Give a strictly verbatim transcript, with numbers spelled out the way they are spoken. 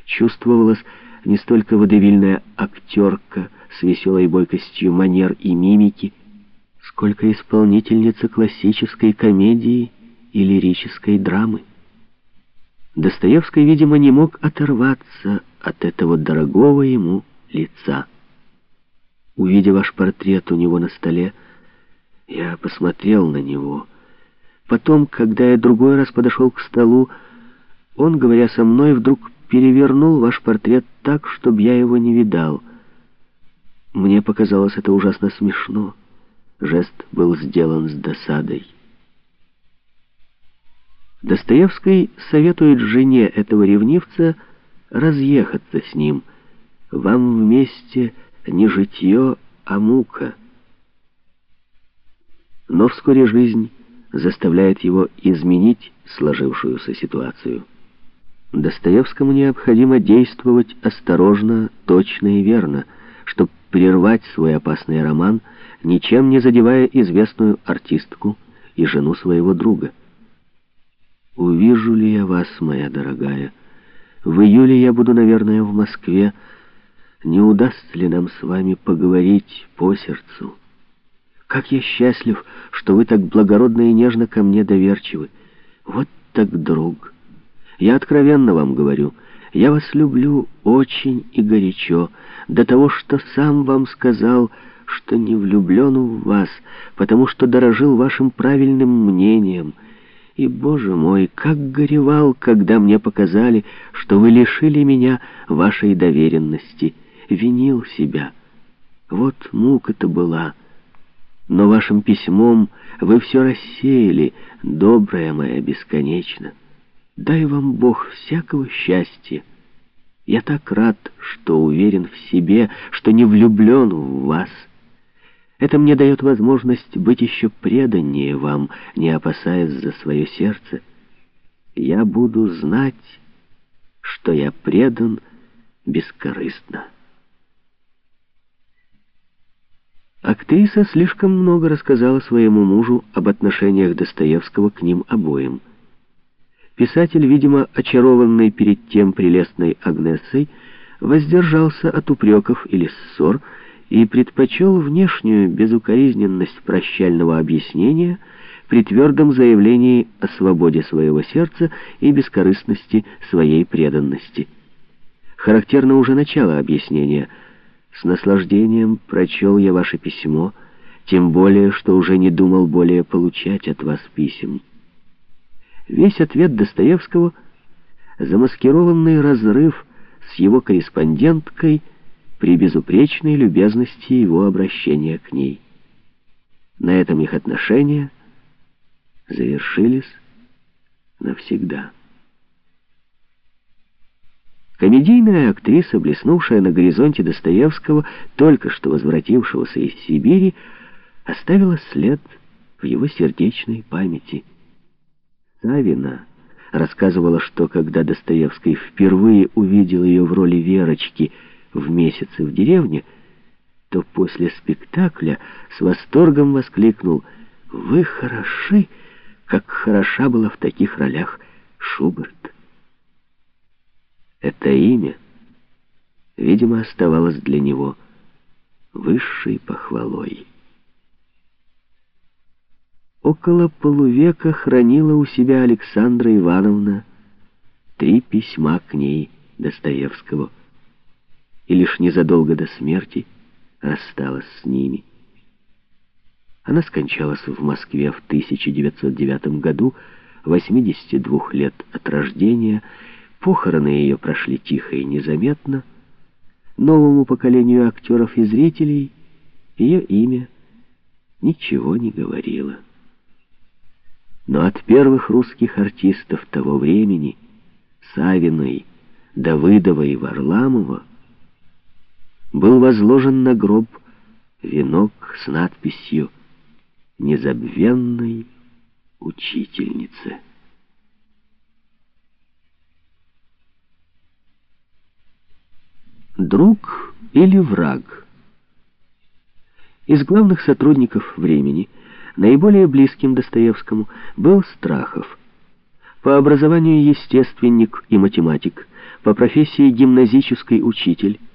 чувствовалась не столько водевильная актерка с веселой бойкостью манер и мимики, сколько исполнительница классической комедии и лирической драмы. Достоевский, видимо, не мог оторваться от этого дорогого ему лица. Увидя ваш портрет у него на столе, я посмотрел на него. Потом, когда я другой раз подошел к столу, он, говоря со мной, вдруг перевернул ваш портрет так, чтобы я его не видал. Мне показалось это ужасно смешно. Жест был сделан с досадой. Достоевский советует жене этого ревнивца разъехаться с ним. Вам вместе не житье, а мука. Но вскоре жизнь заставляет его изменить сложившуюся ситуацию. Достоевскому необходимо действовать осторожно, точно и верно, чтобы прервать свой опасный роман, ничем не задевая известную артистку и жену своего друга. «Увижу ли я вас, моя дорогая? В июле я буду, наверное, в Москве. Не удастся ли нам с вами поговорить по сердцу? Как я счастлив, что вы так благородно и нежно ко мне доверчивы. Вот так друг. Я откровенно вам говорю, я вас люблю очень и горячо, до того, что сам вам сказал, что не влюблен в вас, потому что дорожил вашим правильным мнением. И, Боже мой, как горевал, когда мне показали, что вы лишили меня вашей доверенности, винил себя. Вот мука-то была. Но вашим письмом вы все рассеяли, добрая моя бесконечно. Дай вам Бог всякого счастья. Я так рад, что уверен в себе, что не влюблен в вас. Это мне дает возможность быть еще преданнее вам, не опасаясь за свое сердце. Я буду знать, что я предан бескорыстно. Актриса слишком много рассказала своему мужу об отношениях Достоевского к ним обоим. Писатель, видимо, очарованный перед тем прелестной Агнессой, воздержался от упреков или ссор и предпочел внешнюю безукоризненность прощального объяснения при твердом заявлении о свободе своего сердца и бескорыстности своей преданности. Характерно уже начало объяснения. «С наслаждением прочел я ваше письмо, тем более, что уже не думал более получать от вас писем». Весь ответ Достоевского — замаскированный разрыв с его корреспонденткой при безупречной любезности его обращения к ней. На этом их отношения завершились навсегда. Комедийная актриса, блеснувшая на горизонте Достоевского, только что возвратившегося из Сибири, оставила след в его сердечной памяти. Савина рассказывала, что когда Достоевский впервые увидел ее в роли Верочки в «Месяце в деревне», то после спектакля с восторгом воскликнул: «Вы хороши, как хороша была в таких ролях Шуберт». Это имя, видимо, оставалось для него высшей похвалой. Около полувека хранила у себя Александра Ивановна три письма к ней Достоевского, и лишь незадолго до смерти рассталась с ними. Она скончалась в Москве в тысяча девятьсот девятом году, восьмидесяти двух лет от рождения. Похороны ее прошли тихо и незаметно. Новому поколению актеров и зрителей ее имя ничего не говорило. Но от первых русских артистов того времени, Савиной, Давыдова и Варламова, был возложен на гроб венок с надписью «Незабвенной учительнице». Друг или враг? Из главных сотрудников «Времени» наиболее близким Достоевскому был Страхов. По образованию естественник и математик, по профессии гимназический учитель,